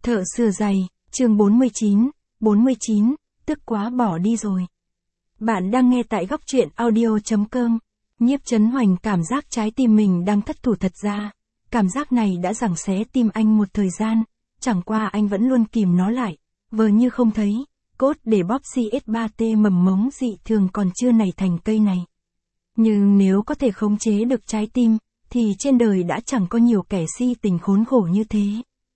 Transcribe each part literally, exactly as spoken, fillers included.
Thợ sửa giày, chương bốn mươi chín, bốn mươi chín, tức quá bỏ đi rồi. Bạn đang nghe tại góc truyện audio chấm com. Nhiếp Chấn Hoành cảm giác trái tim mình đang thất thủ thật ra. Cảm giác này đã giằng xé tim anh một thời gian, chẳng qua anh vẫn luôn kìm nó lại, vờ như không thấy, cốt để bóp xê ét ba T mầm mống dị thường còn chưa nảy thành cây này. Nhưng nếu có thể khống chế được trái tim, thì trên đời đã chẳng có nhiều kẻ si tình khốn khổ như thế.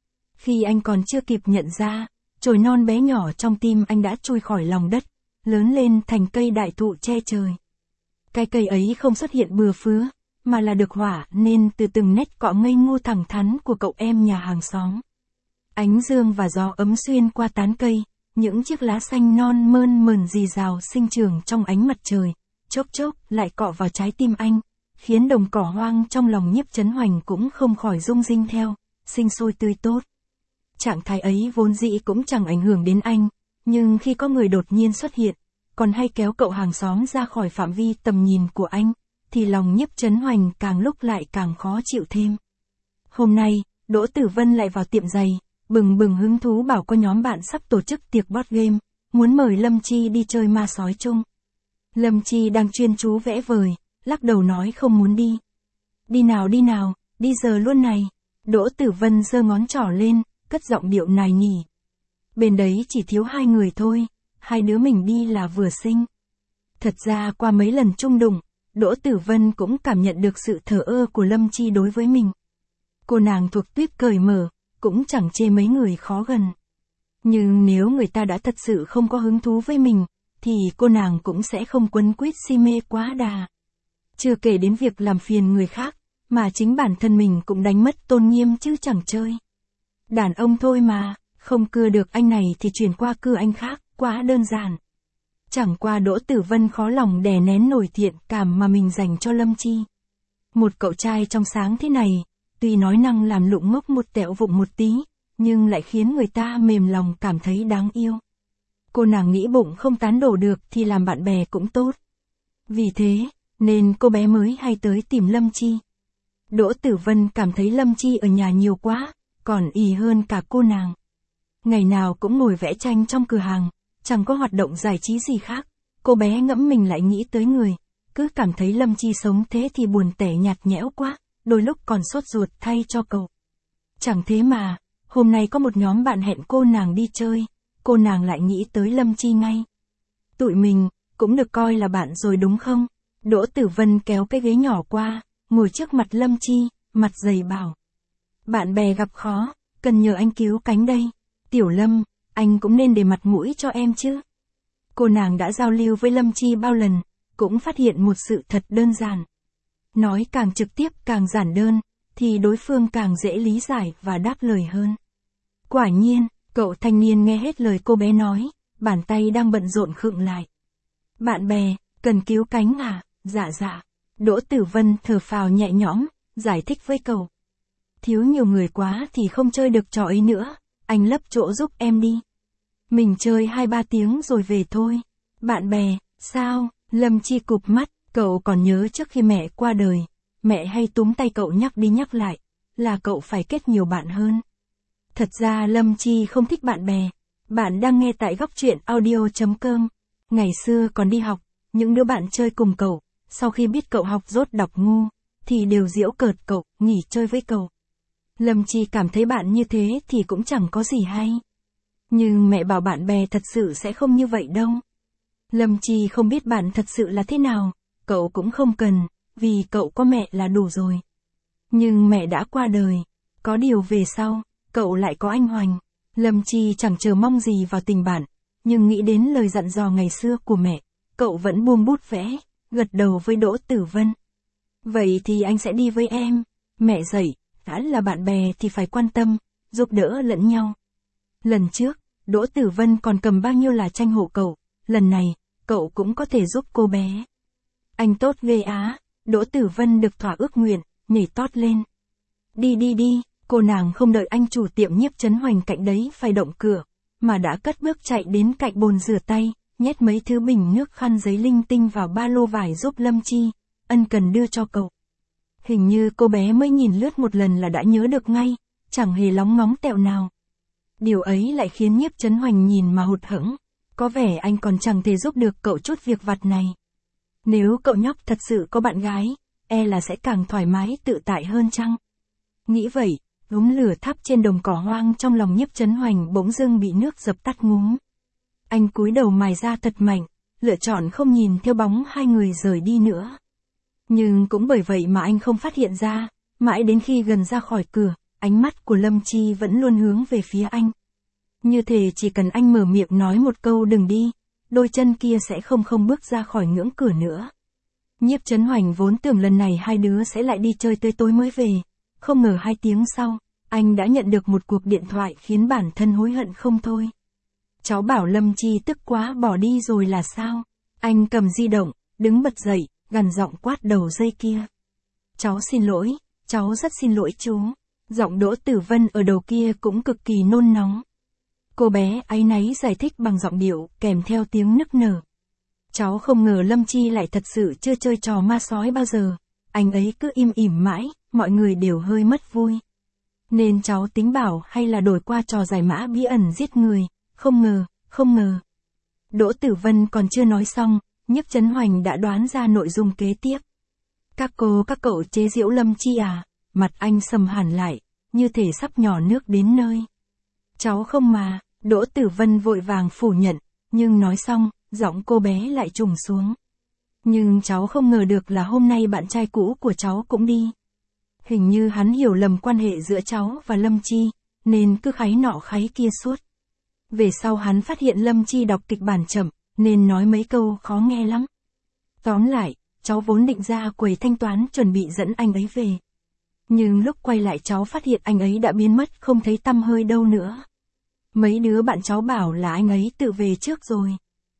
Khi anh còn chưa kịp nhận ra, chồi non bé nhỏ trong tim anh đã chui khỏi lòng đất, lớn lên thành cây đại thụ che trời. Cái cây ấy không xuất hiện bừa phứa, mà là được hỏa nên từ từng nét cọ ngây ngô thẳng thắn của cậu em nhà hàng xóm. Ánh dương và gió ấm xuyên qua tán cây, những chiếc lá xanh non mơn mởn rì rào sinh trưởng trong ánh mặt trời, chốc chốc lại cọ vào trái tim anh, khiến đồng cỏ hoang trong lòng Nhiếp Chấn Hoành cũng không khỏi rung rinh theo, sinh sôi tươi tốt. Trạng thái ấy vốn dĩ cũng chẳng ảnh hưởng đến anh, nhưng khi có người đột nhiên xuất hiện, còn hay kéo cậu hàng xóm ra khỏi phạm vi tầm nhìn của anh, thì lòng Nhiếp Chấn Hoành càng lúc lại càng khó chịu thêm. Hôm nay, Đỗ Tử Vân lại vào tiệm giày, bừng bừng hứng thú bảo có nhóm bạn sắp tổ chức tiệc board game, muốn mời Lâm Chi đi chơi ma sói chung. Lâm Chi đang chuyên chú vẽ vời, lắc đầu nói không muốn đi. Đi nào đi nào, đi giờ luôn này. Đỗ Tử Vân giơ ngón trỏ lên, cất giọng điệu nài nỉ. Bên đấy chỉ thiếu hai người thôi, hai đứa mình đi là vừa xinh. Thật ra qua mấy lần chung đụng, Đỗ Tử Vân cũng cảm nhận được sự thờ ơ của Lâm Chi đối với mình. Cô nàng thuộc tuýp cởi mở, cũng chẳng chê mấy người khó gần. Nhưng nếu người ta đã thật sự không có hứng thú với mình, thì cô nàng cũng sẽ không quấn quýt si mê quá đà. Chưa kể đến việc làm phiền người khác, mà chính bản thân mình cũng đánh mất tôn nghiêm chứ chẳng chơi. Đàn ông thôi mà, không cưa được anh này thì chuyển qua cưa anh khác, quá đơn giản. Chẳng qua Đỗ Tử Vân khó lòng đè nén nổi thiện cảm mà mình dành cho Lâm Chi. Một cậu trai trong sáng thế này, tuy nói năng làm lụng ngốc một tẹo vụng một tí, nhưng lại khiến người ta mềm lòng cảm thấy đáng yêu. Cô nàng nghĩ bụng không tán đổ được thì làm bạn bè cũng tốt. Vì thế, nên cô bé mới hay tới tìm Lâm Chi. Đỗ Tử Vân cảm thấy Lâm Chi ở nhà nhiều quá, còn ì hơn cả cô nàng. Ngày nào cũng ngồi vẽ tranh trong cửa hàng, chẳng có hoạt động giải trí gì khác, cô bé ngẫm mình lại nghĩ tới người, cứ cảm thấy Lâm Chi sống thế thì buồn tẻ nhạt nhẽo quá, đôi lúc còn sốt ruột thay cho cậu. Chẳng thế mà, hôm nay có một nhóm bạn hẹn cô nàng đi chơi, cô nàng lại nghĩ tới Lâm Chi ngay. Tụi mình, cũng được coi là bạn rồi đúng không? Đỗ Tử Vân kéo cái ghế nhỏ qua, ngồi trước mặt Lâm Chi, mặt dày bảo. Bạn bè gặp khó, cần nhờ anh cứu cánh đây. Tiểu Lâm, anh cũng nên để mặt mũi cho em chứ. Cô nàng đã giao lưu với Lâm Chi bao lần, cũng phát hiện một sự thật đơn giản. Nói càng trực tiếp càng giản đơn, thì đối phương càng dễ lý giải và đáp lời hơn. Quả nhiên, cậu thanh niên nghe hết lời cô bé nói, bàn tay đang bận rộn khựng lại. Bạn bè, cần cứu cánh à? Dạ dạ. Đỗ Tử Vân thở phào nhẹ nhõm, giải thích với cậu. Thiếu nhiều người quá thì không chơi được trò ấy nữa, anh lấp chỗ giúp em đi. Mình chơi hai ba tiếng rồi về thôi. Bạn bè, sao? Lâm Chi cụp mắt, cậu còn nhớ trước khi mẹ qua đời, mẹ hay túm tay cậu nhắc đi nhắc lại, là cậu phải kết nhiều bạn hơn. Thật ra Lâm Chi không thích bạn bè. Bạn đang nghe tại góc truyện audio chấm com. Ngày xưa còn đi học, những đứa bạn chơi cùng cậu, sau khi biết cậu học dốt đọc ngu, thì đều giễu cợt cậu, nghỉ chơi với cậu. Lâm Chi cảm thấy bạn như thế thì cũng chẳng có gì hay. Nhưng mẹ bảo bạn bè thật sự sẽ không như vậy đâu. Lâm Chi không biết bạn thật sự là thế nào, cậu cũng không cần, vì cậu có mẹ là đủ rồi. Nhưng mẹ đã qua đời, có điều về sau, cậu lại có anh Hoành. Lâm Chi chẳng chờ mong gì vào tình bạn, nhưng nghĩ đến lời dặn dò ngày xưa của mẹ, cậu vẫn buông bút vẽ, gật đầu với Đỗ Tử Vân. Vậy thì anh sẽ đi với em, mẹ dạy, đã là bạn bè thì phải quan tâm, giúp đỡ lẫn nhau. Lần trước, Đỗ Tử Vân còn cầm bao nhiêu là tranh hộ cậu, lần này, cậu cũng có thể giúp cô bé. Anh tốt ghê á, Đỗ Tử Vân được thỏa ước nguyện, nhảy tót lên. Đi đi đi, cô nàng không đợi anh chủ tiệm Nhiếp Chấn Hoành cạnh đấy phải động cửa, mà đã cất bước chạy đến cạnh bồn rửa tay, nhét mấy thứ bình nước khăn giấy linh tinh vào ba lô vải giúp Lâm Chi, ân cần đưa cho cậu. Hình như cô bé mới nhìn lướt một lần là đã nhớ được ngay, chẳng hề lóng ngóng tẹo nào. Điều ấy lại khiến Nhiếp Chấn Hoành nhìn mà hụt hẫng. Có vẻ anh còn chẳng thể giúp được cậu chút việc vặt này. Nếu cậu nhóc thật sự có bạn gái, e là sẽ càng thoải mái tự tại hơn chăng? Nghĩ vậy, đốm lửa thắp trên đồng cỏ hoang trong lòng Nhiếp Chấn Hoành bỗng dưng bị nước dập tắt ngúm. Anh cúi đầu mài ra thật mạnh, lựa chọn không nhìn theo bóng hai người rời đi nữa. Nhưng cũng bởi vậy mà anh không phát hiện ra, mãi đến khi gần ra khỏi cửa, ánh mắt của Lâm Chi vẫn luôn hướng về phía anh. Như thể chỉ cần anh mở miệng nói một câu đừng đi, đôi chân kia sẽ không không bước ra khỏi ngưỡng cửa nữa. Nhiếp Chấn Hoành vốn tưởng lần này hai đứa sẽ lại đi chơi tới tối mới về, không ngờ hai tiếng sau, anh đã nhận được một cuộc điện thoại khiến bản thân hối hận không thôi. Cháu bảo Lâm Chi tức quá bỏ đi rồi là sao? Anh cầm di động, đứng bật dậy, gằn giọng quát đầu dây kia. Cháu xin lỗi, cháu rất xin lỗi chú. Giọng Đỗ Tử Vân ở đầu kia cũng cực kỳ nôn nóng. Cô bé áy náy giải thích bằng giọng điệu, kèm theo tiếng nức nở. Cháu không ngờ Lâm Chi lại thật sự chưa chơi trò ma sói bao giờ. Anh ấy cứ im ỉm mãi, mọi người đều hơi mất vui. Nên cháu tính bảo hay là đổi qua trò giải mã bí ẩn giết người, không ngờ, không ngờ. Đỗ Tử Vân còn chưa nói xong, Nhiếp Chấn Hoành đã đoán ra nội dung kế tiếp. Các cô các cậu chế giễu Lâm Chi à? Mặt anh sầm hẳn lại, như thể sắp nhỏ nước đến nơi. Cháu không mà, Đỗ Tử Vân vội vàng phủ nhận, nhưng nói xong, giọng cô bé lại trùng xuống. Nhưng cháu không ngờ được là hôm nay bạn trai cũ của cháu cũng đi. Hình như hắn hiểu lầm quan hệ giữa cháu và Lâm Chi, nên cứ kháy nọ kháy kia suốt. Về sau hắn phát hiện Lâm Chi đọc kịch bản chậm, nên nói mấy câu khó nghe lắm. Tóm lại, cháu vốn định ra quầy thanh toán chuẩn bị dẫn anh ấy về. Nhưng lúc quay lại cháu phát hiện anh ấy đã biến mất không thấy tăm hơi đâu nữa. Mấy đứa bạn cháu bảo là anh ấy tự về trước rồi.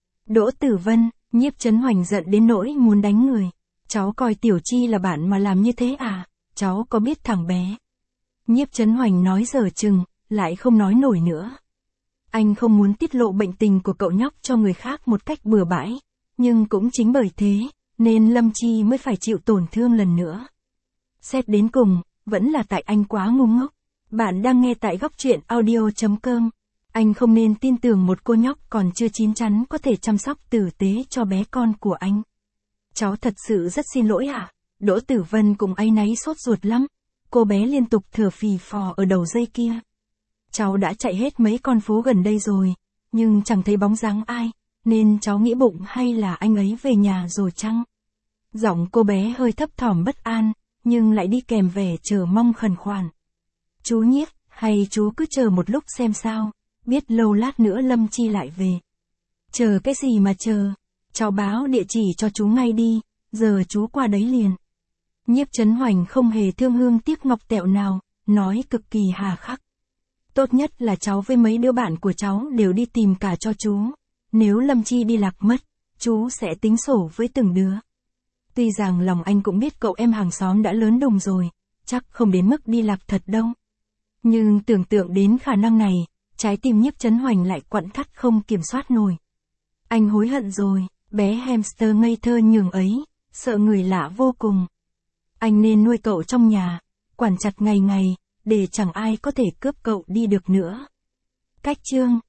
Đỗ Tử Vân, Nhiếp Chấn Hoành giận đến nỗi muốn đánh người. Cháu coi Tiểu Chi là bạn mà làm như thế à? Cháu có biết thằng bé? Nhiếp Chấn Hoành nói dở chừng, lại không nói nổi nữa. Anh không muốn tiết lộ bệnh tình của cậu nhóc cho người khác một cách bừa bãi. Nhưng cũng chính bởi thế, nên Lâm Chi mới phải chịu tổn thương lần nữa. Xét đến cùng, vẫn là tại anh quá ngu ngốc. Bạn đang nghe tại góc truyện audio chấm com. Anh không nên tin tưởng một cô nhóc còn chưa chín chắn có thể chăm sóc tử tế cho bé con của anh. Cháu thật sự rất xin lỗi ạ. À? Đỗ Tử Vân cùng áy náy sốt ruột lắm. Cô bé liên tục thở phì phò ở đầu dây kia. Cháu đã chạy hết mấy con phố gần đây rồi, nhưng chẳng thấy bóng dáng ai, nên cháu nghĩ bụng hay là anh ấy về nhà rồi chăng? Giọng cô bé hơi thấp thỏm bất an, nhưng lại đi kèm vẻ chờ mong khẩn khoản. Chú Nhiếp, hay chú cứ chờ một lúc xem sao, biết lâu lát nữa Lâm Chi lại về. Chờ cái gì mà chờ, cháu báo địa chỉ cho chú ngay đi, giờ chú qua đấy liền. Nhiếp Chấn Hoành không hề thương hương tiếc ngọc tẹo nào, nói cực kỳ hà khắc. Tốt nhất là cháu với mấy đứa bạn của cháu đều đi tìm cả cho chú. Nếu Lâm Chi đi lạc mất, chú sẽ tính sổ với từng đứa. Tuy rằng lòng anh cũng biết cậu em hàng xóm đã lớn đùng rồi, chắc không đến mức đi lạc thật đâu. Nhưng tưởng tượng đến khả năng này, trái tim Nhiếp Chấn Hoành lại quặn thắt không kiểm soát nổi. Anh hối hận rồi, bé hamster ngây thơ nhường ấy, sợ người lạ vô cùng. Anh nên nuôi cậu trong nhà, quản chặt ngày ngày, để chẳng ai có thể cướp cậu đi được nữa. Cách chương